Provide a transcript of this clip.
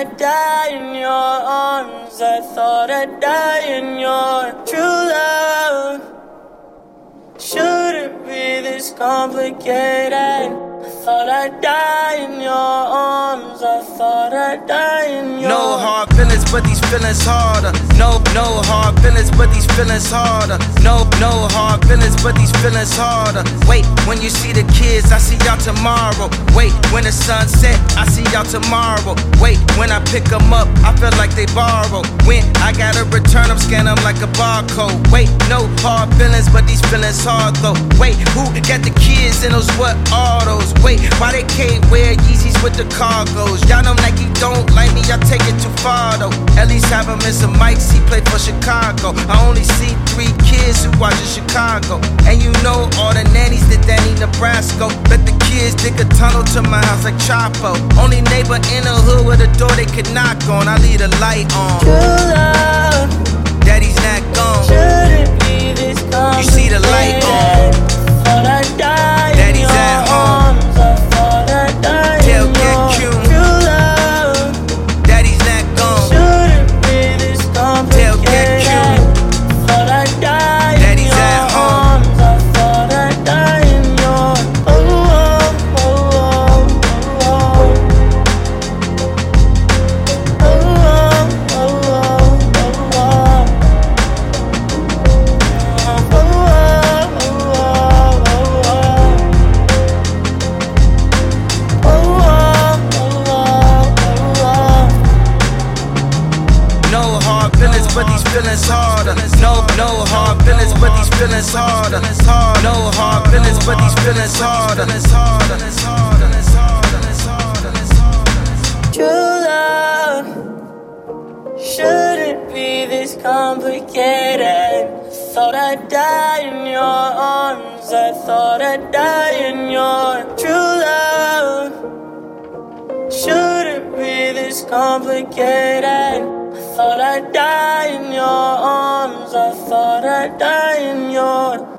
I'd die in your arms. I thought I'd die in your true love. Shouldn't be this complicated. I thought I'd die in your arms. I thought I'd die in your. No hard feelings, but these feelings harder. No hard feelings, but these feelings harder. No hard feelings, but these feelings harder. Wait, when you see the kids, I see y'all tomorrow. Wait, when the sun set, I see y'all tomorrow. Wait, when I pick them up, I feel like they borrow. When I gotta return them, scan them like a barcode. Wait, no hard feelings, but these feelings hard though. Wait, who got the kids in those what autos? Wait, why they can't wear Yeezys with the cargos? Y'all know Nike don't like me, y'all take it too far though. At least have him in some mics, he played for Chicago. I only see 3 kids who watch in Chicago. And you know all the nannies that Danny Nebraska. Bet the kids dig a tunnel to my house like Chapo. Only neighbor in the hood with a door they could knock on. I leave the light on. True love. Daddy's not gone. Shouldn't be this complicated. You see the light on. Thought I'd die Daddy's in your at home. arms. I thought I'd die Tell in Get your Q. true love. Daddy's not gone. Shouldn't be this Tell Get Q. complicated. Thought I'd die Daddy's in your at home. arms. I thought I'd die in your. Oh, oh, oh, oh, oh. Oh, oh, oh, oh, oh. No hard feelings, but these feelings harder. No hard feelings, but these feelings harder. No hard feelings, but these feelings harder. True love shouldn't be this complicated. Thought I'd die in your arms. I thought I'd die in your true love. Shouldn't be this complicated. I thought I'd die in your arms. I thought I'd die in your